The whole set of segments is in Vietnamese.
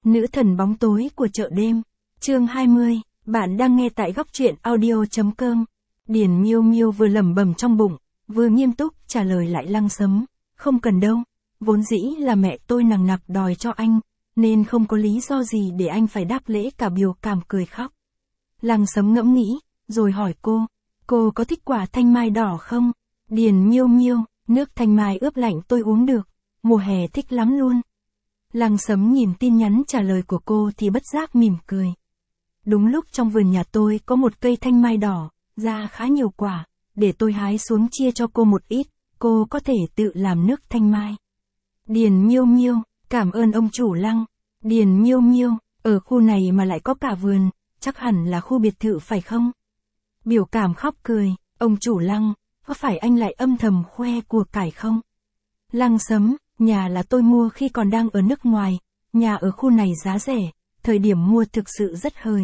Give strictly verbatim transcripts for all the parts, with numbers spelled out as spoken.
Nữ thần bóng tối của chợ đêm. Chương hai mươi, bạn đang nghe tại góc truyện audio chấm com. Điền Miêu Miêu vừa lẩm bẩm trong bụng, vừa nghiêm túc trả lời lại Lăng Sấm, không cần đâu, vốn dĩ là mẹ tôi nằng nặc đòi cho anh, nên không có lý do gì để anh phải đáp lễ cả biểu cảm cười khóc. Lăng Sấm ngẫm nghĩ, rồi hỏi cô, cô có thích quả thanh mai đỏ không? Điền Miêu Miêu, nước thanh mai ướp lạnh tôi uống được, mùa hè thích lắm luôn. Lăng Sấm nhìn tin nhắn trả lời của cô thì bất giác mỉm cười. Đúng lúc trong vườn nhà tôi có một cây thanh mai đỏ, ra khá nhiều quả, để tôi hái xuống chia cho cô một ít, cô có thể tự làm nước thanh mai. Điền Miêu Miêu, cảm ơn ông chủ Lăng. Điền Miêu Miêu, ở khu này mà lại có cả vườn, chắc hẳn là khu biệt thự phải không? Biểu cảm khóc cười, ông chủ Lăng, có phải anh lại âm thầm khoe của cải không? Lăng Sấm, nhà là tôi mua khi còn đang ở nước ngoài, nhà ở khu này giá rẻ, thời điểm mua thực sự rất hời.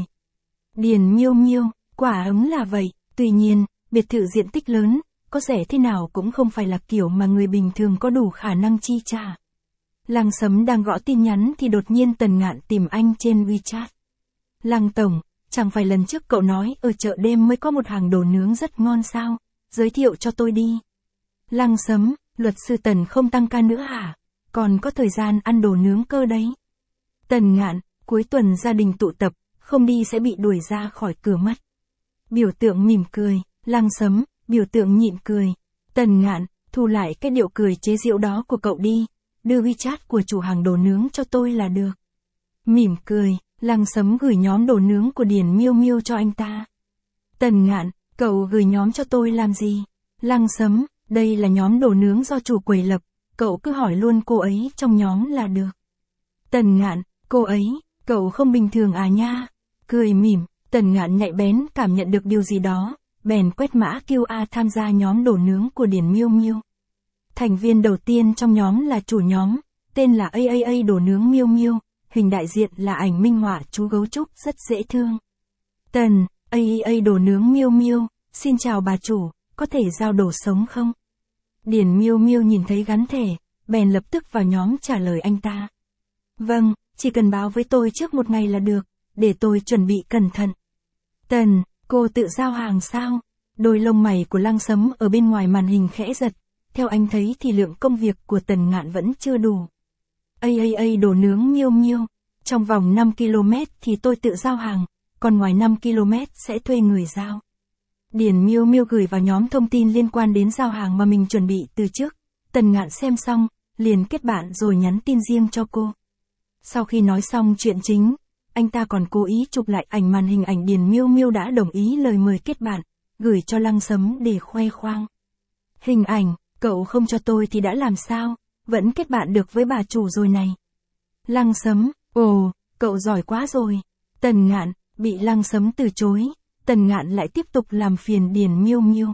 Điền Miêu Miêu, quả ứng là vậy, tuy nhiên, biệt thự diện tích lớn, có rẻ thế nào cũng không phải là kiểu mà người bình thường có đủ khả năng chi trả. Lăng Sấm đang gõ tin nhắn thì đột nhiên Tần Ngạn tìm anh trên WeChat. Lăng Tổng, chẳng phải lần trước cậu nói ở chợ đêm mới có một hàng đồ nướng rất ngon sao, giới thiệu cho tôi đi. Lăng Sấm, luật sư Tần không tăng ca nữa hả? Còn có thời gian ăn đồ nướng cơ đấy. Tần Ngạn, cuối tuần gia đình tụ tập, không đi sẽ bị đuổi ra khỏi cửa mất. Biểu tượng mỉm cười, Lăng Sấm, biểu tượng nhịn cười. Tần Ngạn, thu lại cái điệu cười chế giễu đó của cậu đi, đưa WeChat của chủ hàng đồ nướng cho tôi là được. Mỉm cười, Lăng Sấm gửi nhóm đồ nướng của Điền Miêu Miêu cho anh ta. Tần Ngạn, cậu gửi nhóm cho tôi làm gì? Lăng Sấm, đây là nhóm đồ nướng do chủ quầy lập, cậu cứ hỏi luôn cô ấy trong nhóm là được. Tần Ngạn, cô ấy, cậu không bình thường à nha? Cười mỉm, Tần Ngạn nhạy bén cảm nhận được điều gì đó, bèn quét mã quy rờ tham gia nhóm đồ nướng của Điền Miêu Miêu. Thành viên đầu tiên trong nhóm là chủ nhóm, tên là a a a đồ nướng Miêu Miêu, hình đại diện là ảnh minh họa chú gấu trúc rất dễ thương. Tần, a a a đồ nướng Miêu Miêu, xin chào bà chủ, có thể giao đồ sống không? Điền Miêu Miêu nhìn thấy gắn thẻ, bèn lập tức vào nhóm trả lời anh ta. Vâng, chỉ cần báo với tôi trước một ngày là được, để tôi chuẩn bị cẩn thận. Tần, cô tự giao hàng sao? Đôi lông mày của Lăng Sấm ở bên ngoài màn hình khẽ giật, theo anh thấy thì lượng công việc của Tần Ngạn vẫn chưa đủ. a a a đồ nướng Miêu Miêu, trong vòng năm ki lô mét thì tôi tự giao hàng, còn ngoài năm ki lô mét sẽ thuê người giao. Điền Miêu Miêu gửi vào nhóm thông tin liên quan đến giao hàng mà mình chuẩn bị từ trước. Tần Ngạn xem xong, liền kết bạn rồi nhắn tin riêng cho cô. Sau khi nói xong chuyện chính, anh ta còn cố ý chụp lại ảnh màn hình ảnh Điền Miêu Miêu đã đồng ý lời mời kết bạn, gửi cho Lăng Sấm để khoe khoang. Hình ảnh, cậu không cho tôi thì đã làm sao, vẫn kết bạn được với bà chủ rồi này. Lăng Sấm, ồ, cậu giỏi quá rồi. Tần Ngạn, bị Lăng Sấm từ chối. Tần Ngạn lại tiếp tục làm phiền Điền Miêu Miêu.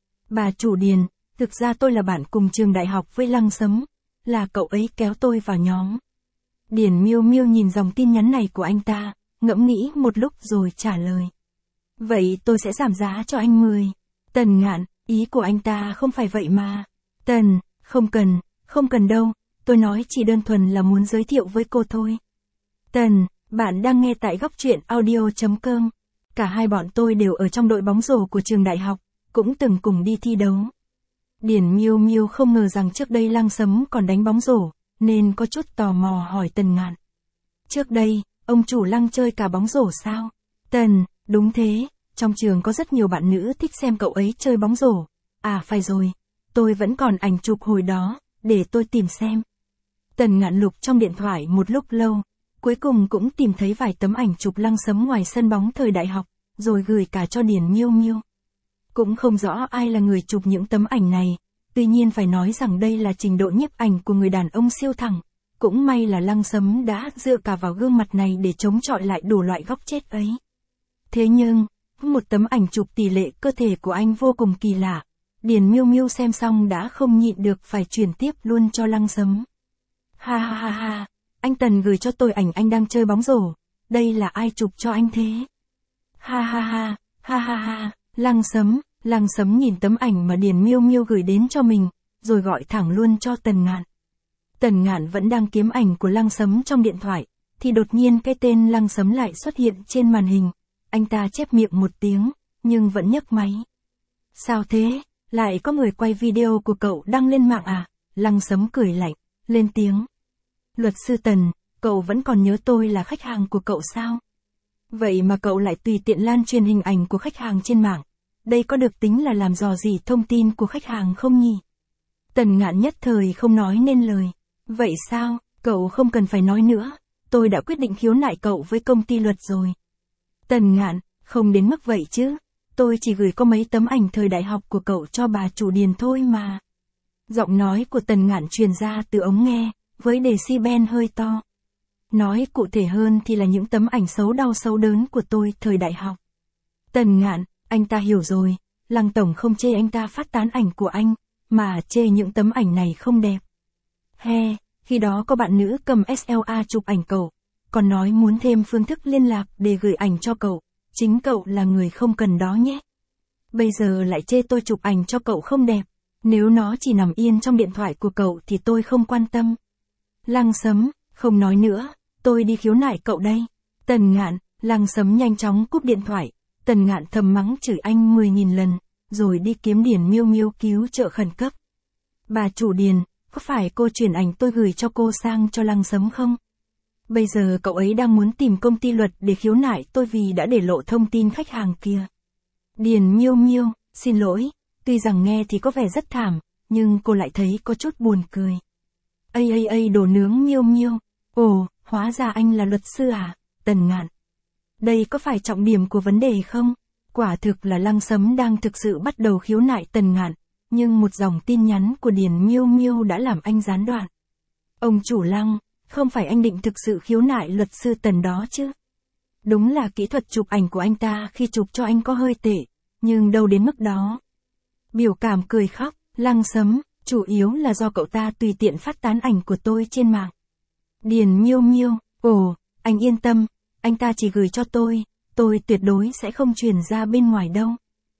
Bà chủ Điền, thực ra tôi là bạn cùng trường đại học với Lăng Sấm, là cậu ấy kéo tôi vào nhóm. Điền Miêu Miêu nhìn dòng tin nhắn này của anh ta, ngẫm nghĩ một lúc rồi trả lời. Vậy tôi sẽ giảm giá cho anh mười. Tần Ngạn, ý của anh ta không phải vậy mà. Tần, không cần, không cần đâu, tôi nói chỉ đơn thuần là muốn giới thiệu với cô thôi. Tần, bạn đang nghe tại góc truyện audio chấm com. Cả hai bọn tôi đều ở trong đội bóng rổ của trường đại học, cũng từng cùng đi thi đấu. Điền Miêu Miêu không ngờ rằng trước đây Lăng Sấm còn đánh bóng rổ, nên có chút tò mò hỏi Tần Ngạn. Trước đây, ông chủ Lăng chơi cả bóng rổ sao? Tần, đúng thế, trong trường có rất nhiều bạn nữ thích xem cậu ấy chơi bóng rổ. À phải rồi, tôi vẫn còn ảnh chụp hồi đó, để tôi tìm xem. Tần Ngạn lục trong điện thoại một lúc lâu, cuối cùng cũng tìm thấy vài tấm ảnh chụp Lăng Sấm ngoài sân bóng thời đại học, rồi gửi cả cho Điền Miêu Miêu. Cũng không rõ ai là người chụp những tấm ảnh này, tuy nhiên phải nói rằng đây là trình độ nhiếp ảnh của người đàn ông siêu thẳng. Cũng may là Lăng Sấm đã dựa cả vào gương mặt này để chống chọi lại đủ loại góc chết ấy. Thế nhưng, một tấm ảnh chụp tỷ lệ cơ thể của anh vô cùng kỳ lạ. Điền Miêu Miêu xem xong đã không nhịn được phải chuyển tiếp luôn cho Lăng Sấm. Ha ha ha ha, anh Tần gửi cho tôi ảnh anh đang chơi bóng rổ, đây là ai chụp cho anh thế? Ha ha ha, ha ha ha, Lăng Sấm, Lăng Sấm nhìn tấm ảnh mà Điền Miêu Miêu gửi đến cho mình, rồi gọi thẳng luôn cho Tần Ngạn. Tần Ngạn vẫn đang kiếm ảnh của Lăng Sấm trong điện thoại, thì đột nhiên cái tên Lăng Sấm lại xuất hiện trên màn hình. Anh ta chép miệng một tiếng, nhưng vẫn nhấc máy. Sao thế, lại có người quay video của cậu đăng lên mạng à? Lăng Sấm cười lạnh, lên tiếng. Luật sư Tần, cậu vẫn còn nhớ tôi là khách hàng của cậu sao? Vậy mà cậu lại tùy tiện lan truyền hình ảnh của khách hàng trên mạng. Đây có được tính là làm dò dỉ thông tin của khách hàng không nhỉ? Tần Ngạn nhất thời không nói nên lời. Vậy sao, cậu không cần phải nói nữa. Tôi đã quyết định khiếu nại cậu với công ty luật rồi. Tần Ngạn, không đến mức vậy chứ. Tôi chỉ gửi có mấy tấm ảnh thời đại học của cậu cho bà chủ Điền thôi mà. Giọng nói của Tần Ngạn truyền ra từ ống nghe, với decibel hơi to. Nói cụ thể hơn thì là những tấm ảnh xấu đau xấu đớn của tôi thời đại học. Tần Ngạn, anh ta hiểu rồi. Lăng tổng không chê anh ta phát tán ảnh của anh, mà chê những tấm ảnh này không đẹp. He, khi đó có bạn nữ cầm ét lờ a chụp ảnh cậu, còn nói muốn thêm phương thức liên lạc để gửi ảnh cho cậu. Chính cậu là người không cần đó nhé. Bây giờ lại chê tôi chụp ảnh cho cậu không đẹp. Nếu nó chỉ nằm yên trong điện thoại của cậu thì tôi không quan tâm. Lăng Sấm, không nói nữa, tôi đi khiếu nại cậu đây. Tần Ngạn, Lăng Sấm nhanh chóng cúp điện thoại. Tần Ngạn thầm mắng chửi anh mười nghìn lần, rồi đi kiếm Điền Miêu Miêu cứu trợ khẩn cấp. Bà chủ Điền, có phải cô chuyển ảnh tôi gửi cho cô sang cho Lăng Sấm không? Bây giờ cậu ấy đang muốn tìm công ty luật để khiếu nại tôi vì đã để lộ thông tin khách hàng kia. Điền Miêu Miêu, xin lỗi, tuy rằng nghe thì có vẻ rất thảm, nhưng cô lại thấy có chút buồn cười. Ây ây ây đồ nướng Miêu Miêu, ồ, hóa ra anh là luật sư à? Tần Ngạn. Đây có phải trọng điểm của vấn đề không? Quả thực là Lăng Sấm đang thực sự bắt đầu khiếu nại Tần Ngạn, nhưng một dòng tin nhắn của Điền Miêu Miêu đã làm anh gián đoạn. Ông chủ Lăng, không phải anh định thực sự khiếu nại luật sư Tần đó chứ? Đúng là kỹ thuật chụp ảnh của anh ta khi chụp cho anh có hơi tệ, nhưng đâu đến mức đó. Biểu cảm cười khóc, Lăng Sấm, chủ yếu là do cậu ta tùy tiện phát tán ảnh của tôi trên mạng. Điền Miêu Miêu, ồ, anh yên tâm, anh ta chỉ gửi cho tôi, tôi tuyệt đối sẽ không truyền ra bên ngoài đâu.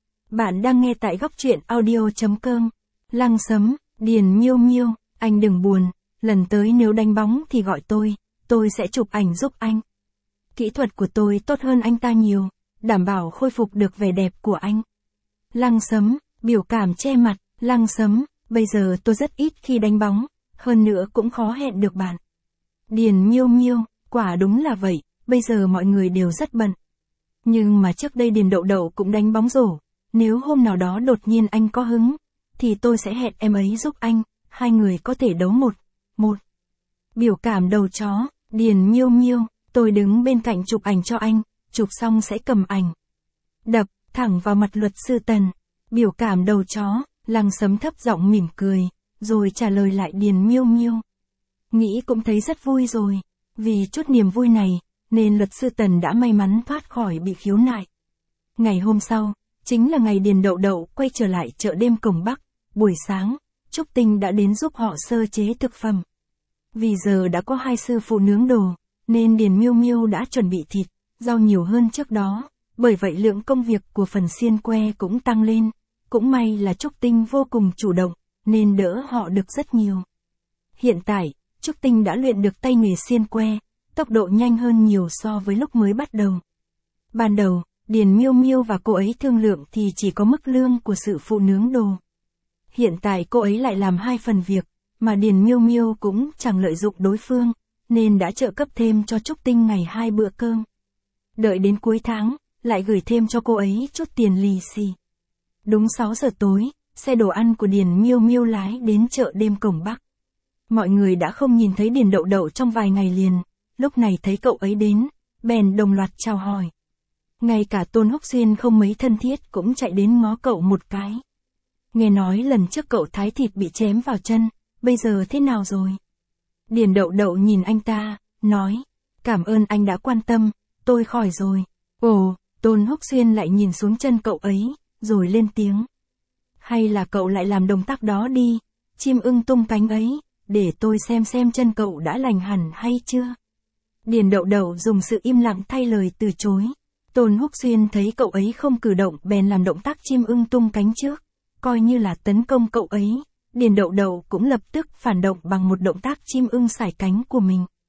Bạn đang nghe tại góc truyện audio chấm com. Lăng Sấm, Điền Miêu Miêu, anh đừng buồn, lần tới nếu đánh bóng thì gọi tôi, tôi sẽ chụp ảnh giúp anh. Kỹ thuật của tôi tốt hơn anh ta nhiều, đảm bảo khôi phục được vẻ đẹp của anh. Lăng Sấm, biểu cảm che mặt, Lăng Sấm, bây giờ tôi rất ít khi đánh bóng, hơn nữa cũng khó hẹn được bạn. Điền Miêu Miêu, quả đúng là vậy, bây giờ mọi người đều rất bận. Nhưng mà trước đây Điền Đậu Đậu cũng đánh bóng rổ, nếu hôm nào đó đột nhiên anh có hứng, thì tôi sẽ hẹn em ấy giúp anh, hai người có thể đấu một, một. Biểu cảm đầu chó, Điền Miêu Miêu, tôi đứng bên cạnh chụp ảnh cho anh, chụp xong sẽ cầm ảnh. Đập, thẳng vào mặt luật sư Tần. Biểu cảm đầu chó, Lăng Sấm thấp giọng mỉm cười, rồi trả lời lại Điền Miêu Miêu. Nghĩ cũng thấy rất vui rồi, vì chút niềm vui này, nên luật sư Tần đã may mắn thoát khỏi bị khiếu nại. Ngày hôm sau, chính là ngày Điền Đậu Đậu quay trở lại chợ đêm Cổng Bắc, buổi sáng, Trúc Tinh đã đến giúp họ sơ chế thực phẩm. Vì giờ đã có hai sư phụ nướng đồ, nên Điền Miêu Miêu đã chuẩn bị thịt, rau nhiều hơn trước đó, bởi vậy lượng công việc của phần xiên que cũng tăng lên. Cũng may là Trúc Tinh vô cùng chủ động, nên đỡ họ được rất nhiều. Hiện tại, Trúc Tinh đã luyện được tay nghề xiên que, tốc độ nhanh hơn nhiều so với lúc mới bắt đầu. Ban đầu, Điền Miêu Miêu và cô ấy thương lượng thì chỉ có mức lương của sự phụ nướng đồ. Hiện tại cô ấy lại làm hai phần việc, mà Điền Miêu Miêu cũng chẳng lợi dụng đối phương, nên đã trợ cấp thêm cho Trúc Tinh ngày hai bữa cơm. Đợi đến cuối tháng, lại gửi thêm cho cô ấy chút tiền lì xì. Đúng sáu giờ tối, xe đồ ăn của Điền Miêu Miêu lái đến chợ đêm Cổng Bắc. Mọi người đã không nhìn thấy Điền Đậu Đậu trong vài ngày liền, lúc này thấy cậu ấy đến, bèn đồng loạt chào hỏi. Ngay cả Tôn Húc Xuyên không mấy thân thiết cũng chạy đến ngó cậu một cái. Nghe nói lần trước cậu thái thịt bị chém vào chân, bây giờ thế nào rồi? Điền Đậu Đậu nhìn anh ta, nói, cảm ơn anh đã quan tâm, tôi khỏi rồi. Ồ, Tôn Húc Xuyên lại nhìn xuống chân cậu ấy, rồi lên tiếng. Hay là cậu lại làm động tác đó đi, chim ưng tung cánh ấy, để tôi xem xem chân cậu đã lành hẳn hay chưa. Điền Đậu Đậu dùng sự im lặng thay lời từ chối. Tôn Húc Xuyên thấy cậu ấy không cử động bèn làm động tác chim ưng tung cánh trước, coi như là tấn công cậu ấy. Điền Đậu Đậu cũng lập tức phản động bằng một động tác chim ưng sải cánh của mình.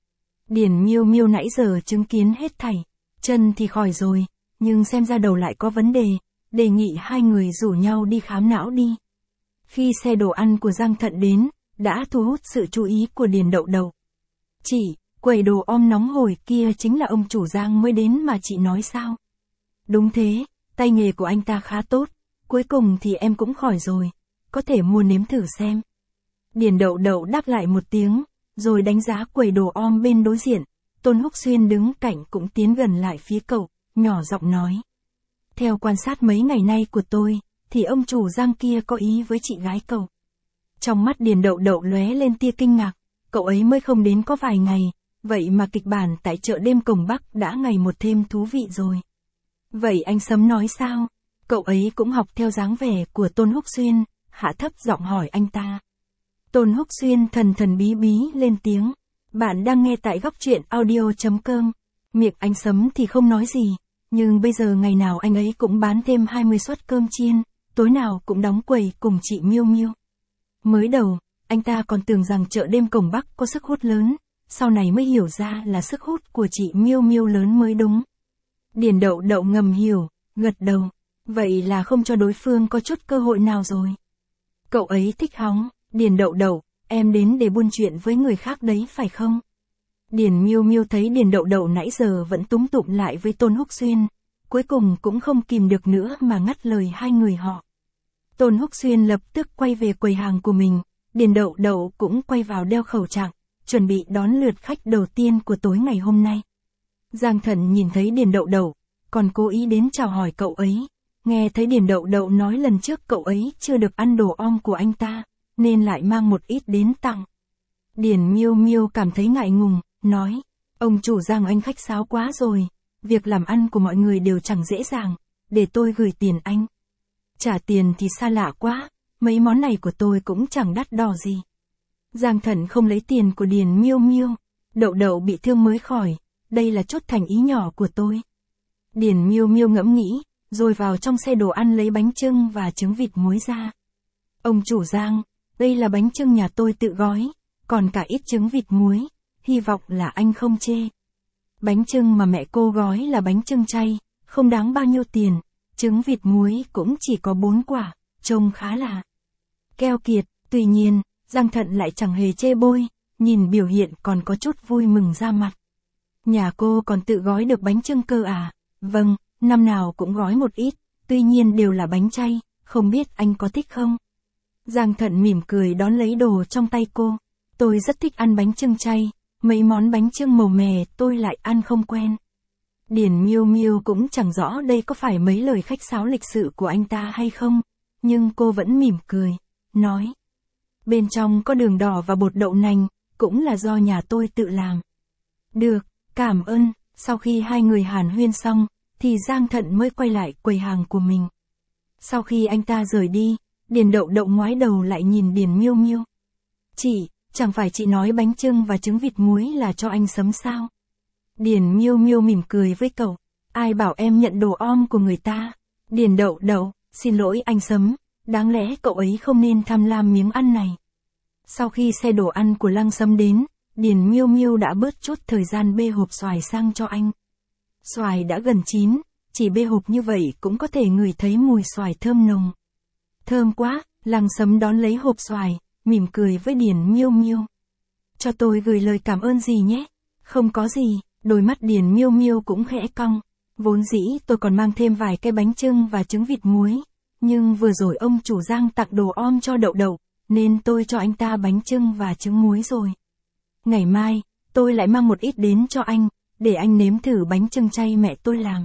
Điền Miêu Miêu nãy giờ chứng kiến hết thảy, chân thì khỏi rồi, nhưng xem ra đầu lại có vấn đề, đề nghị hai người rủ nhau đi khám não đi. Khi xe đồ ăn của Giang Thận đến, đã thu hút sự chú ý của Điền Đậu Đậu. Chị, quầy đồ om nóng hổi kia chính là ông chủ Giang mới đến mà chị nói sao? Đúng thế, tay nghề của anh ta khá tốt, cuối cùng thì em cũng khỏi rồi, có thể mua nếm thử xem. Điền Đậu Đậu đáp lại một tiếng, rồi đánh giá quầy đồ om bên đối diện. Tôn Húc Xuyên đứng cạnh cũng tiến gần lại phía cậu, nhỏ giọng nói. Theo quan sát mấy ngày nay của tôi, thì ông chủ Giang kia có ý với chị gái cậu. Trong mắt Điền Đậu Đậu lóe lên tia kinh ngạc, cậu ấy mới không đến có vài ngày, vậy mà kịch bản tại chợ đêm Cổng Bắc đã ngày một thêm thú vị rồi. Vậy anh Sấm nói sao? Cậu ấy cũng học theo dáng vẻ của Tôn Húc Xuyên, hạ thấp giọng hỏi anh ta. Tôn Húc Xuyên thần thần bí bí lên tiếng. Bạn đang nghe tại góc truyện audio chấm com. Miệng anh Sấm thì không nói gì, nhưng bây giờ ngày nào anh ấy cũng bán thêm hai mươi suất cơm chiên, tối nào cũng đóng quầy cùng chị Miêu Miêu. Mới đầu, anh ta còn tưởng rằng chợ đêm Cổng Bắc có sức hút lớn, sau này mới hiểu ra là sức hút của chị Miêu Miêu lớn mới đúng. Điền Đậu Đậu ngầm hiểu, gật đầu. Vậy là không cho đối phương có chút cơ hội nào rồi. Cậu ấy thích hóng. Điền Đậu Đậu, em đến để buôn chuyện với người khác đấy phải không? Điền Miêu Miêu thấy Điền Đậu Đậu nãy giờ vẫn túm tụm lại với Tôn Húc Xuyên, cuối cùng cũng không kìm được nữa mà ngắt lời hai người họ. Tôn Húc Xuyên lập tức quay về quầy hàng của mình, Điền Đậu Đậu cũng quay vào đeo khẩu trang, chuẩn bị đón lượt khách đầu tiên của tối ngày hôm nay. Giang Thận nhìn thấy Điền Đậu Đậu, còn cố ý đến chào hỏi cậu ấy, nghe thấy Điền Đậu Đậu nói lần trước cậu ấy chưa được ăn đồ om của anh ta, nên lại mang một ít đến tặng. Điền Miêu Miêu cảm thấy ngại ngùng, nói, ông chủ Giang anh khách sáo quá rồi, việc làm ăn của mọi người đều chẳng dễ dàng, để tôi gửi tiền anh. Trả tiền thì xa lạ quá, mấy món này của tôi cũng chẳng đắt đỏ gì. Giang Thận không lấy tiền của Điền Miêu Miêu, Đậu Đậu bị thương mới khỏi, đây là chút thành ý nhỏ của tôi. Điền Miêu Miêu ngẫm nghĩ, rồi vào trong xe đồ ăn lấy bánh chưng và trứng vịt muối ra. Ông chủ Giang, đây là bánh chưng nhà tôi tự gói, còn cả ít trứng vịt muối, hy vọng là anh không chê. Bánh chưng mà mẹ cô gói là bánh chưng chay, không đáng bao nhiêu tiền, trứng vịt muối cũng chỉ có bốn quả, trông khá là keo kiệt. Tuy nhiên, Giang Thận lại chẳng hề chê bôi, nhìn biểu hiện còn có chút vui mừng ra mặt. Nhà cô còn tự gói được bánh chưng cơ à? Vâng, năm nào cũng gói một ít, tuy nhiên đều là bánh chay, không biết anh có thích không? Giang Thận mỉm cười đón lấy đồ trong tay cô. Tôi rất thích ăn bánh chưng chay, mấy món bánh chưng màu mè tôi lại ăn không quen. Điền Miêu Miêu cũng chẳng rõ đây có phải mấy lời khách sáo lịch sự của anh ta hay không, nhưng cô vẫn mỉm cười, nói. Bên trong có đường đỏ và bột đậu nành, cũng là do nhà tôi tự làm. Được, cảm ơn. Sau khi hai người hàn huyên xong, thì Giang Thận mới quay lại quầy hàng của mình. Sau khi anh ta rời đi, Điền Đậu Đậu ngoái đầu lại nhìn Điền Miêu Miêu. Chị, chẳng phải chị nói bánh chưng và trứng vịt muối là cho anh Sấm sao? Điền Miêu Miêu mỉm cười với cậu. Ai bảo em nhận đồ om của người ta? Điền Đậu Đậu, xin lỗi anh Sấm, đáng lẽ cậu ấy không nên tham lam miếng ăn này. Sau khi xe đồ ăn của Lăng Sấm đến, Điền Miêu Miêu đã bớt chút thời gian bê hộp xoài sang cho anh. Xoài đã gần chín, chỉ bê hộp như vậy cũng có thể ngửi thấy mùi xoài thơm nồng. Thơm quá, Lăng Sấm đón lấy hộp xoài, mỉm cười với Điền Miêu Miêu. Cho tôi gửi lời cảm ơn gì nhé? Không có gì, đôi mắt Điền Miêu Miêu cũng khẽ cong. Vốn dĩ tôi còn mang thêm vài cái bánh chưng và trứng vịt muối, nhưng vừa rồi ông chủ Giang tặng đồ om cho Đậu Đậu, nên tôi cho anh ta bánh chưng và trứng muối rồi. Ngày mai, tôi lại mang một ít đến cho anh, để anh nếm thử bánh chưng chay mẹ tôi làm.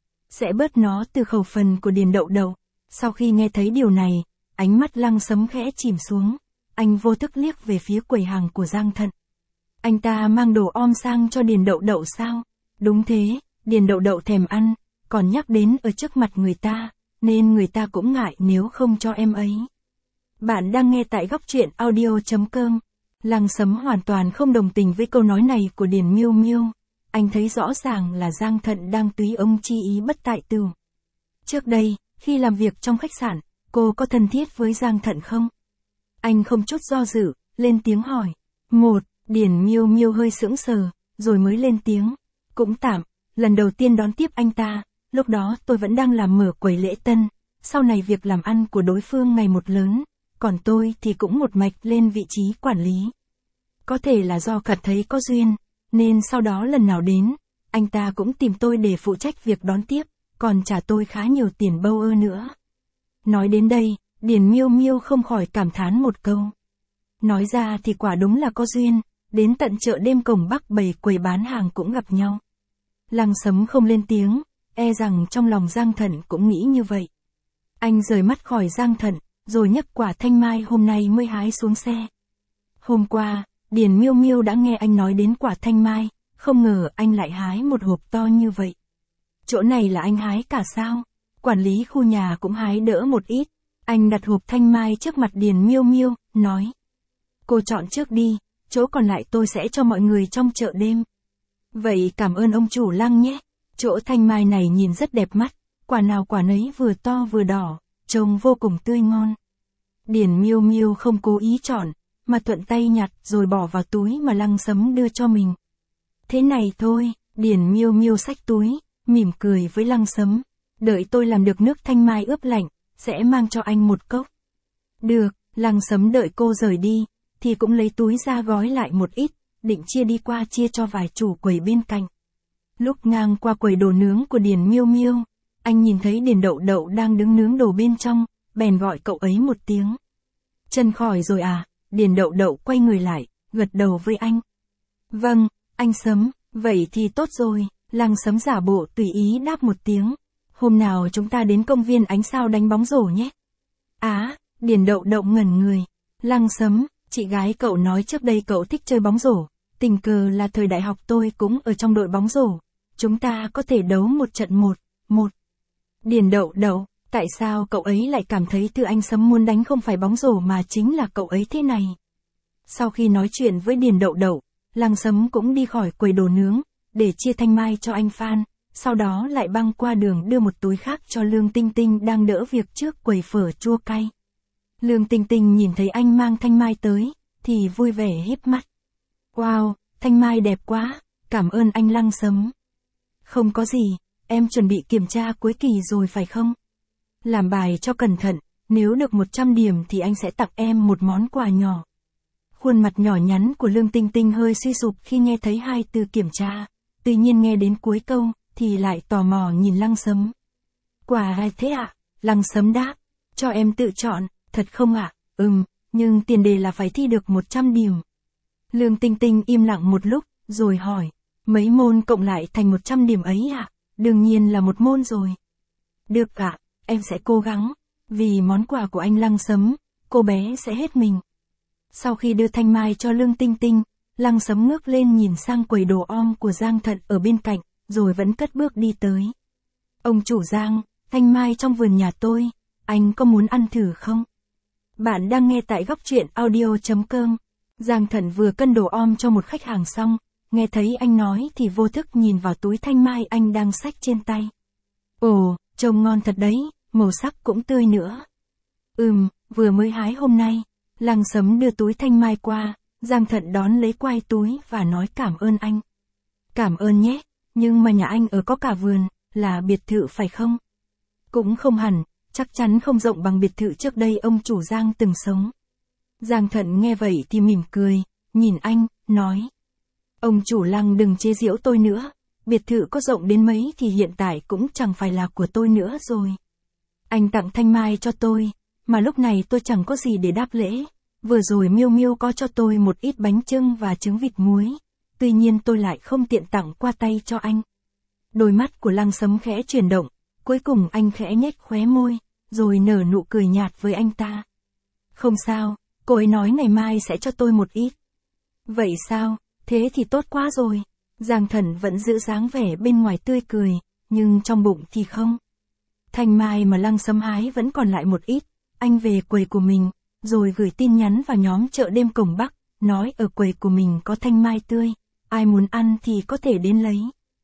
Sẽ bớt nó từ khẩu phần của Điền Đậu Đậu. Sau khi nghe thấy điều này, ánh mắt Lăng Sấm khẽ chìm xuống, anh vô thức liếc về phía quầy hàng của Giang Thận. Anh ta mang đồ om sang cho Điền Đậu Đậu sao? Đúng thế, Điền Đậu Đậu thèm ăn, còn nhắc đến ở trước mặt người ta, nên người ta cũng ngại nếu không cho em ấy. Bạn đang nghe tại góc truyện audio chấm com. Lăng Sấm hoàn toàn không đồng tình với câu nói này của Điền Miêu Miêu. Anh thấy rõ ràng là Giang Thận đang tùy ông chi ý bất tại tửu. Trước đây, khi làm việc trong khách sạn, cô có thân thiết với Giang Thận không? Anh không chút do dự, lên tiếng hỏi. Một, Điền Miêu Miêu hơi sững sờ, rồi mới lên tiếng. Cũng tạm, lần đầu tiên đón tiếp anh ta, lúc đó tôi vẫn đang làm mở quầy lễ tân, sau này việc làm ăn của đối phương ngày một lớn, còn tôi thì cũng một mạch lên vị trí quản lý. Có thể là do cảm thấy có duyên, nên sau đó lần nào đến, anh ta cũng tìm tôi để phụ trách việc đón tiếp, còn trả tôi khá nhiều tiền bâu ơ nữa. Nói đến đây, Điền Miêu Miêu không khỏi cảm thán một câu. Nói ra thì quả đúng là có duyên, đến tận chợ đêm cổng Bắc bày quầy bán hàng cũng gặp nhau. Lăng Sấm không lên tiếng, e rằng trong lòng Giang Thận cũng nghĩ như vậy. Anh rời mắt khỏi Giang Thận, rồi nhấc quả thanh mai hôm nay mới hái xuống xe. Hôm qua, Điền Miêu Miêu đã nghe anh nói đến quả thanh mai, không ngờ anh lại hái một hộp to như vậy. Chỗ này là anh hái cả sao? Quản lý khu nhà cũng hái đỡ một ít. Anh đặt hộp thanh mai trước mặt Điền Miêu Miêu, nói. Cô chọn trước đi, chỗ còn lại tôi sẽ cho mọi người trong chợ đêm. Vậy cảm ơn ông chủ Lăng nhé. Chỗ thanh mai này nhìn rất đẹp mắt, quả nào quả nấy vừa to vừa đỏ, trông vô cùng tươi ngon. Điền Miêu Miêu không cố ý chọn, mà thuận tay nhặt rồi bỏ vào túi mà Lăng Sấm đưa cho mình. Thế này thôi, Điền Miêu Miêu xách túi, mỉm cười với Lăng Sấm. Đợi tôi làm được nước thanh mai ướp lạnh, sẽ mang cho anh một cốc. Được, Lăng Sấm đợi cô rời đi, thì cũng lấy túi ra gói lại một ít, định chia đi qua chia cho vài chủ quầy bên cạnh. Lúc ngang qua quầy đồ nướng của Điền Miêu Miêu, anh nhìn thấy Điền Đậu Đậu đang đứng nướng đồ bên trong, bèn gọi cậu ấy một tiếng. Chân khỏi rồi à? Điền Đậu Đậu quay người lại, gật đầu với anh. Vâng, anh Sấm, vậy thì tốt rồi. Lăng Sấm giả bộ tùy ý đáp một tiếng. Hôm nào chúng ta đến công viên ánh sao đánh bóng rổ nhé. Á, Điền Đậu Đậu ngẩn người. Lăng Sấm, chị gái cậu nói trước đây cậu thích chơi bóng rổ. Tình cờ là thời đại học tôi cũng ở trong đội bóng rổ. Chúng ta có thể đấu một trận một, một. Điền Đậu Đậu, tại sao cậu ấy lại cảm thấy thứ anh Sấm muốn đánh không phải bóng rổ mà chính là cậu ấy thế này? Sau khi nói chuyện với Điền Đậu Đậu, Lăng Sấm cũng đi khỏi quầy đồ nướng, để chia thanh mai cho anh Phan, sau đó lại băng qua đường đưa một túi khác cho Lương Tinh Tinh đang đỡ việc trước quầy phở chua cay. Lương Tinh Tinh nhìn thấy anh mang thanh mai tới, thì vui vẻ híp mắt. Wow, thanh mai đẹp quá, cảm ơn anh Lăng Sấm. Không có gì, em chuẩn bị kiểm tra cuối kỳ rồi phải không? Làm bài cho cẩn thận, nếu được một trăm điểm thì anh sẽ tặng em một món quà nhỏ. Khuôn mặt nhỏ nhắn của Lương Tinh Tinh hơi suy sụp khi nghe thấy hai từ kiểm tra, tuy nhiên nghe đến cuối câu, thì lại tò mò nhìn Lăng Sấm. Quà ai thế ạ? À? Lăng Sấm đáp, cho em tự chọn, thật không ạ? À? Ừm, nhưng tiền đề là phải thi được một trăm điểm. Lương Tinh Tinh im lặng một lúc, rồi hỏi, mấy môn cộng lại thành một trăm điểm ấy ạ? À? Đương nhiên là một môn rồi. Được ạ, à, em sẽ cố gắng, vì món quà của anh Lăng Sấm, cô bé sẽ hết mình. Sau khi đưa thanh mai cho Lương Tinh Tinh, Lăng Sấm ngước lên nhìn sang quầy đồ om của Giang Thận ở bên cạnh, rồi vẫn cất bước đi tới. Ông chủ Giang, thanh mai trong vườn nhà tôi, anh có muốn ăn thử không? Bạn đang nghe tại góc truyện audio chấm com. Giang Thận vừa cân đồ om cho một khách hàng xong, nghe thấy anh nói thì vô thức nhìn vào túi thanh mai anh đang xách trên tay. Ồ, trông ngon thật đấy, màu sắc cũng tươi nữa. Ừm, vừa mới hái hôm nay. Lăng Sấm đưa túi thanh mai qua, Giang Thận đón lấy quay túi và nói cảm ơn anh. Cảm ơn nhé, nhưng mà nhà anh ở có cả vườn, là biệt thự phải không? Cũng không hẳn, chắc chắn không rộng bằng biệt thự trước đây ông chủ Giang từng sống. Giang Thận nghe vậy thì mỉm cười, nhìn anh, nói. Ông chủ Lăng đừng chế giễu tôi nữa, biệt thự có rộng đến mấy thì hiện tại cũng chẳng phải là của tôi nữa rồi. Anh tặng thanh mai cho tôi, mà lúc này tôi chẳng có gì để đáp lễ. Vừa rồi Miêu Miêu có cho tôi một ít bánh chưng và trứng vịt muối, tuy nhiên tôi lại không tiện tặng qua tay cho anh. Đôi mắt của Lăng Sấm khẽ chuyển động, cuối cùng anh khẽ nhếch khóe môi, rồi nở nụ cười nhạt với anh ta. Không sao, cô ấy nói ngày mai sẽ cho tôi một ít. Vậy sao, thế thì tốt quá rồi. Giang Thận vẫn giữ dáng vẻ bên ngoài tươi cười, nhưng trong bụng thì không. Thanh mai mà Lăng Sấm hái vẫn còn lại một ít, anh về quầy của mình, rồi gửi tin nhắn vào nhóm chợ đêm cổng Bắc, nói ở quầy của mình có thanh mai tươi, ai muốn ăn thì có thể đến lấy.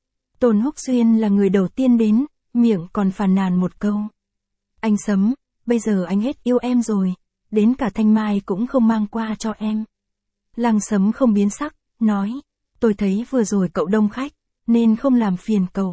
Tôn Húc Xuyên là người đầu tiên đến, miệng còn phàn nàn một câu. Anh Sấm, bây giờ anh hết yêu em rồi, đến cả thanh mai cũng không mang qua cho em. Lăng Sấm không biến sắc, nói, tôi thấy vừa rồi cậu đông khách, nên không làm phiền cậu.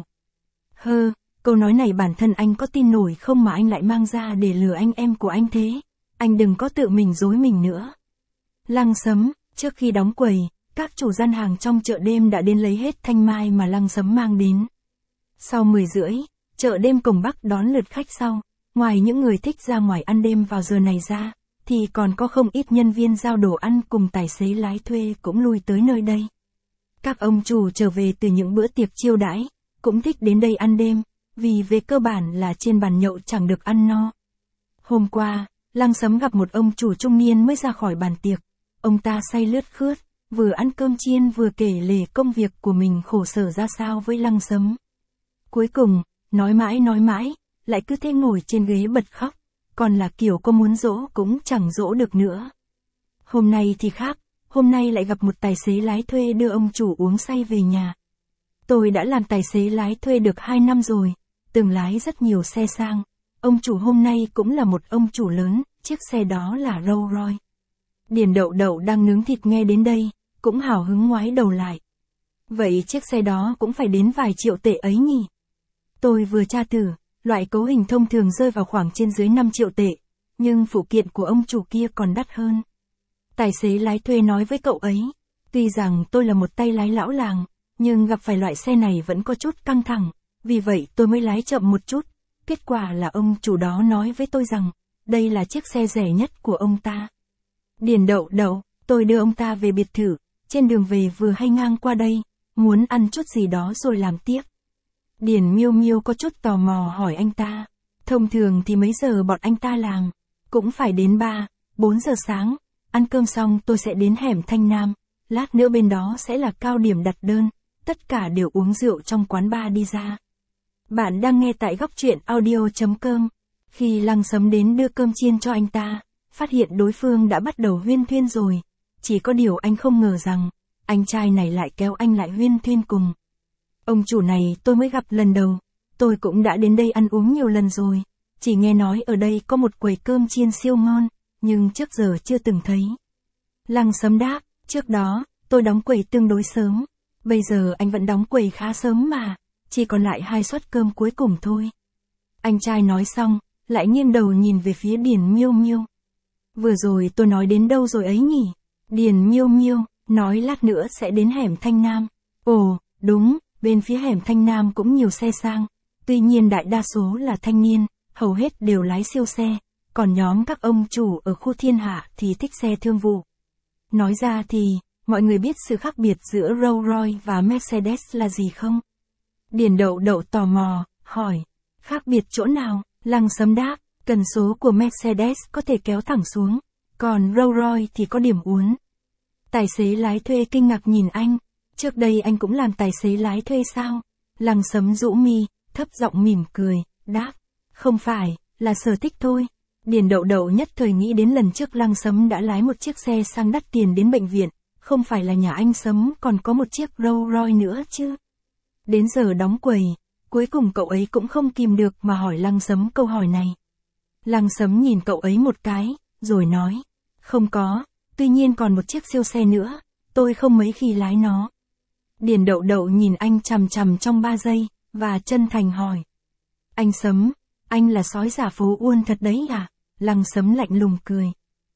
Hơ, câu nói này bản thân anh có tin nổi không mà anh lại mang ra để lừa anh em của anh thế? Anh đừng có tự mình dối mình nữa. Lăng Sấm, trước khi đóng quầy, các chủ gian hàng trong chợ đêm đã đến lấy hết thanh mai mà Lăng Sấm mang đến. Sau mười rưỡi, chợ đêm Cổng Bắc đón lượt khách sau, ngoài những người thích ra ngoài ăn đêm vào giờ này ra, thì còn có không ít nhân viên giao đồ ăn cùng tài xế lái thuê cũng lui tới nơi đây. Các ông chủ trở về từ những bữa tiệc chiêu đãi, cũng thích đến đây ăn đêm, vì về cơ bản là trên bàn nhậu chẳng được ăn no. Hôm qua, Lăng Sấm gặp một ông chủ trung niên mới ra khỏi bàn tiệc. Ông ta say lướt khướt, vừa ăn cơm chiên vừa kể lể công việc của mình khổ sở ra sao với Lăng Sấm. Cuối cùng, nói mãi nói mãi, lại cứ thế ngồi trên ghế bật khóc, còn là kiểu có muốn dỗ cũng chẳng dỗ được nữa. Hôm nay thì khác, hôm nay lại gặp một tài xế lái thuê đưa ông chủ uống say về nhà. Tôi đã làm tài xế lái thuê được hai năm rồi, từng lái rất nhiều xe sang. Ông chủ hôm nay cũng là một ông chủ lớn, chiếc xe đó là Rolls Royce. Điền Đậu Đậu đang nướng thịt nghe đến đây, cũng hào hứng ngoái đầu lại. Vậy chiếc xe đó cũng phải đến vài triệu tệ ấy nhỉ? Tôi vừa tra thử, loại cấu hình thông thường rơi vào khoảng trên dưới năm triệu tệ, nhưng phụ kiện của ông chủ kia còn đắt hơn. Tài xế lái thuê nói với cậu ấy, tuy rằng tôi là một tay lái lão làng, nhưng gặp phải loại xe này vẫn có chút căng thẳng, vì vậy tôi mới lái chậm một chút. Kết quả là ông chủ đó nói với tôi rằng, đây là chiếc xe rẻ nhất của ông ta. Điền Đậu Đậu, tôi đưa ông ta về biệt thự, trên đường về vừa hay ngang qua đây, muốn ăn chút gì đó rồi làm tiếp. Điền Miêu Miêu có chút tò mò hỏi anh ta, thông thường thì mấy giờ bọn anh ta làm? Cũng phải đến ba, bốn giờ sáng, ăn cơm xong tôi sẽ đến hẻm Thanh Nam, lát nữa bên đó sẽ là cao điểm đặt đơn, tất cả đều uống rượu trong quán bar đi ra. Bạn đang nghe tại góc truyện audio chấm com. Khi Lăng Sấm đến đưa cơm chiên cho anh ta, phát hiện đối phương đã bắt đầu huyên thuyên rồi. Chỉ có điều anh không ngờ rằng, anh trai này lại kéo anh lại huyên thuyên cùng. Ông chủ này tôi mới gặp lần đầu, tôi cũng đã đến đây ăn uống nhiều lần rồi. Chỉ nghe nói ở đây có một quầy cơm chiên siêu ngon, nhưng trước giờ chưa từng thấy. Lăng Sấm đáp, trước đó, tôi đóng quầy tương đối sớm. Bây giờ anh vẫn đóng quầy khá sớm mà, chỉ còn lại hai suất cơm cuối cùng thôi. Anh trai nói xong, lại nghiêng đầu nhìn về phía Điền Miêu Miêu. Vừa rồi tôi nói đến đâu rồi ấy nhỉ? Điền Miêu Miêu, nói lát nữa sẽ đến hẻm Thanh Nam. Ồ, đúng, bên phía hẻm Thanh Nam cũng nhiều xe sang. Tuy nhiên đại đa số là thanh niên, hầu hết đều lái siêu xe. Còn nhóm các ông chủ ở khu thiên hạ thì thích xe thương vụ. Nói ra thì, mọi người biết sự khác biệt giữa Rolls Royce và Mercedes là gì không? Điền Đậu Đậu tò mò, hỏi, khác biệt chỗ nào? Lăng Sấm đáp, cần số của Mercedes có thể kéo thẳng xuống, còn Rolls Royce thì có điểm uốn. Tài xế lái thuê kinh ngạc nhìn anh, trước đây anh cũng làm tài xế lái thuê sao? Lăng Sấm rũ mi, thấp giọng mỉm cười, đáp, không phải, là sở thích thôi. Điền Đậu Đậu nhất thời nghĩ đến lần trước Lăng Sấm đã lái một chiếc xe sang đắt tiền đến bệnh viện, không phải là nhà anh Sấm còn có một chiếc Rolls Royce nữa chứ? Đến giờ đóng quầy, cuối cùng cậu ấy cũng không kìm được mà hỏi Lăng Sấm câu hỏi này. Lăng Sấm nhìn cậu ấy một cái, rồi nói, không có, tuy nhiên còn một chiếc siêu xe nữa, tôi không mấy khi lái nó. Điền Đậu Đậu nhìn anh chằm chằm trong ba giây, và chân thành hỏi. Anh Sấm, anh là sói giả phố Uôn thật đấy à? Lăng Sấm lạnh lùng cười.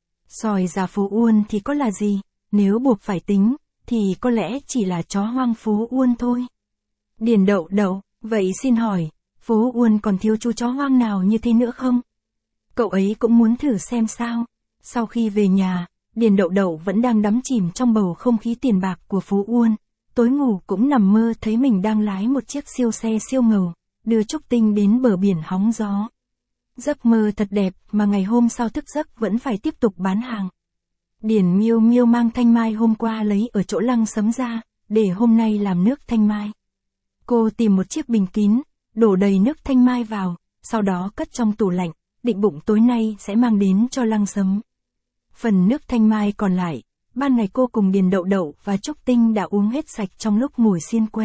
Sói giả phố Uôn thì có là gì, nếu buộc phải tính, thì có lẽ chỉ là chó hoang phố Uôn thôi. Điền Đậu Đậu, vậy xin hỏi, phố Uôn còn thiếu chú chó hoang nào như thế nữa không? Cậu ấy cũng muốn thử xem sao. Sau khi về nhà, Điền Đậu Đậu vẫn đang đắm chìm trong bầu không khí tiền bạc của phố Uôn. Tối ngủ cũng nằm mơ thấy mình đang lái một chiếc siêu xe siêu ngầu, đưa Trúc Tinh đến bờ biển hóng gió. Giấc mơ thật đẹp mà ngày hôm sau thức giấc vẫn phải tiếp tục bán hàng. Điền Miêu Miêu mang thanh mai hôm qua lấy ở chỗ Lăng Sấm ra, để hôm nay làm nước thanh mai. Cô tìm một chiếc bình kín, đổ đầy nước thanh mai vào, sau đó cất trong tủ lạnh, định bụng tối nay sẽ mang đến cho Lăng Sấm. Phần nước thanh mai còn lại, ban ngày cô cùng Điền Đậu Đậu và Trúc Tinh đã uống hết sạch trong lúc ngồi xiên que.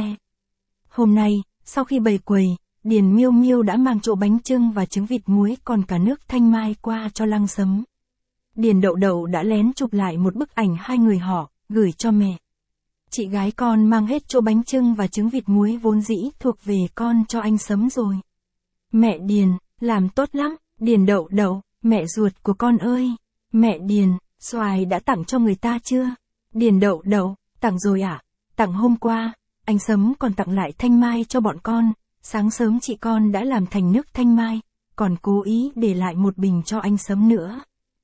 Hôm nay, sau khi bày quầy, Điền Miêu Miêu đã mang chỗ bánh chưng và trứng vịt muối còn cả nước thanh mai qua cho Lăng Sấm. Điền Đậu Đậu đã lén chụp lại một bức ảnh hai người họ, gửi cho mẹ. Chị gái con mang hết chỗ bánh chưng và trứng vịt muối vốn dĩ thuộc về con cho anh Sấm rồi. Mẹ Điền, làm tốt lắm, Điền đậu đậu, mẹ ruột của con ơi. Mẹ Điền, xoài đã tặng cho người ta chưa? Điền đậu đậu, tặng rồi ạ, à? Tặng hôm qua, anh Sấm còn tặng lại thanh mai cho bọn con, sáng sớm chị con đã làm thành nước thanh mai, còn cố ý để lại một bình cho anh Sấm nữa.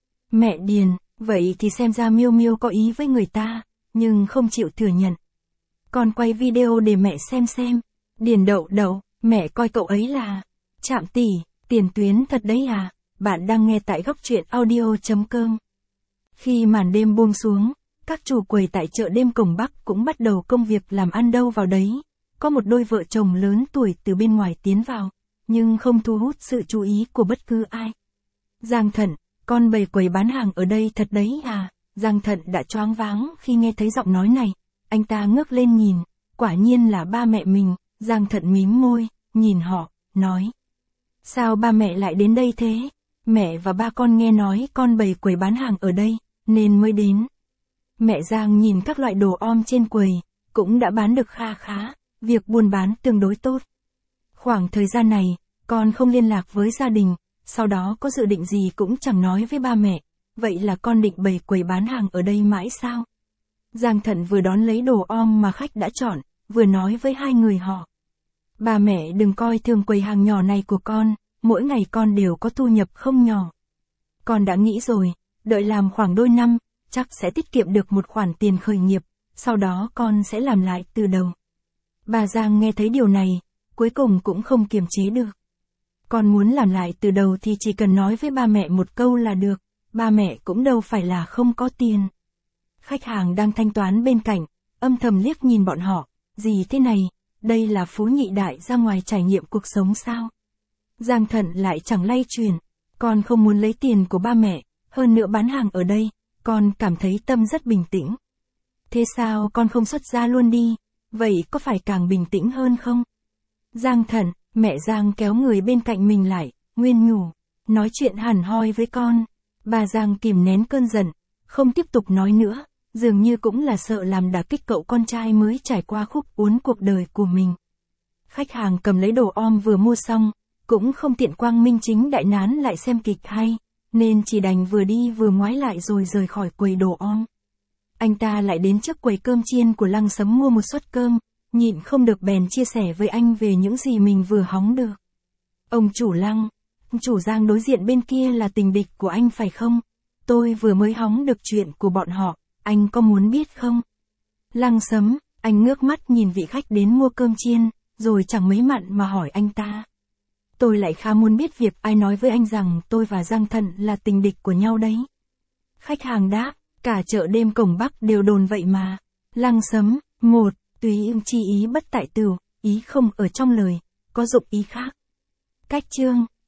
Mẹ Điền, vậy thì xem ra Miêu Miêu có ý với người ta, nhưng không chịu thừa nhận. Con quay video để mẹ xem xem. Điền đậu đậu, mẹ coi cậu ấy là Trạm tỷ, tiền tuyến thật đấy à. Bạn đang nghe tại góc truyện audio chấm com. Khi màn đêm buông xuống, các chủ quầy tại chợ đêm Cổng Bắc cũng bắt đầu công việc làm ăn đâu vào đấy. Có một đôi vợ chồng lớn tuổi từ bên ngoài tiến vào, nhưng không thu hút sự chú ý của bất cứ ai. Giang Thận, con bày quầy bán hàng ở đây thật đấy à? Giang Thận đã choáng váng khi nghe thấy giọng nói này. Anh ta ngước lên nhìn, quả nhiên là ba mẹ mình. Giang Thận mím môi, nhìn họ, nói. Sao ba mẹ lại đến đây thế? Mẹ và ba con nghe nói con bày quầy bán hàng ở đây, nên mới đến. Mẹ Giang nhìn các loại đồ om trên quầy, cũng đã bán được kha khá, việc buôn bán tương đối tốt. Khoảng thời gian này, con không liên lạc với gia đình, sau đó có dự định gì cũng chẳng nói với ba mẹ, vậy là con định bày quầy bán hàng ở đây mãi sao? Giang Thận vừa đón lấy đồ om mà khách đã chọn, vừa nói với hai người họ. Ba mẹ đừng coi thường quầy hàng nhỏ này của con, mỗi ngày con đều có thu nhập không nhỏ. Con đã nghĩ rồi, đợi làm khoảng đôi năm, chắc sẽ tiết kiệm được một khoản tiền khởi nghiệp, sau đó con sẽ làm lại từ đầu. Bà Giang nghe thấy điều này, cuối cùng cũng không kiềm chế được. Con muốn làm lại từ đầu thì chỉ cần nói với ba mẹ một câu là được, ba mẹ cũng đâu phải là không có tiền. Khách hàng đang thanh toán bên cạnh, âm thầm liếc nhìn bọn họ, gì thế này, đây là Phú Nhị Đại ra ngoài trải nghiệm cuộc sống sao? Giang Thận lại chẳng lay chuyển, con không muốn lấy tiền của ba mẹ, hơn nữa bán hàng ở đây, con cảm thấy tâm rất bình tĩnh. Thế sao con không xuất ra luôn đi, vậy có phải càng bình tĩnh hơn không? Giang Thận, mẹ Giang kéo người bên cạnh mình lại, nguyên nhủ, nói chuyện hẳn hoi với con. Bà Giang kìm nén cơn giận, không tiếp tục nói nữa, dường như cũng là sợ làm đả kích cậu con trai mới trải qua khúc uốn cuộc đời của mình. Khách hàng cầm lấy đồ om vừa mua xong, cũng không tiện quang minh chính đại nán lại xem kịch hay, nên chỉ đành vừa đi vừa ngoái lại rồi rời khỏi quầy đồ om. Anh ta lại đến trước quầy cơm chiên của Lăng Sấm mua một suất cơm, nhịn không được bèn chia sẻ với anh về những gì mình vừa hóng được. Ông chủ Lăng, chủ Giang đối diện bên kia là tình địch của anh phải không? Tôi vừa mới hóng được chuyện của bọn họ, anh có muốn biết không? Lăng Sấm, anh ngước mắt nhìn vị khách đến mua cơm chiên, rồi chẳng mấy mặn mà hỏi anh ta. Tôi lại khá muốn biết việc ai nói với anh rằng tôi và Giang Thận là tình địch của nhau đấy. Khách hàng đáp, cả chợ đêm Cổng Bắc đều đồn vậy mà. Lăng Sấm, một, tùy ưng chi ý bất tại tửu, ý không ở trong lời, có dụng ý khác. Cách chương,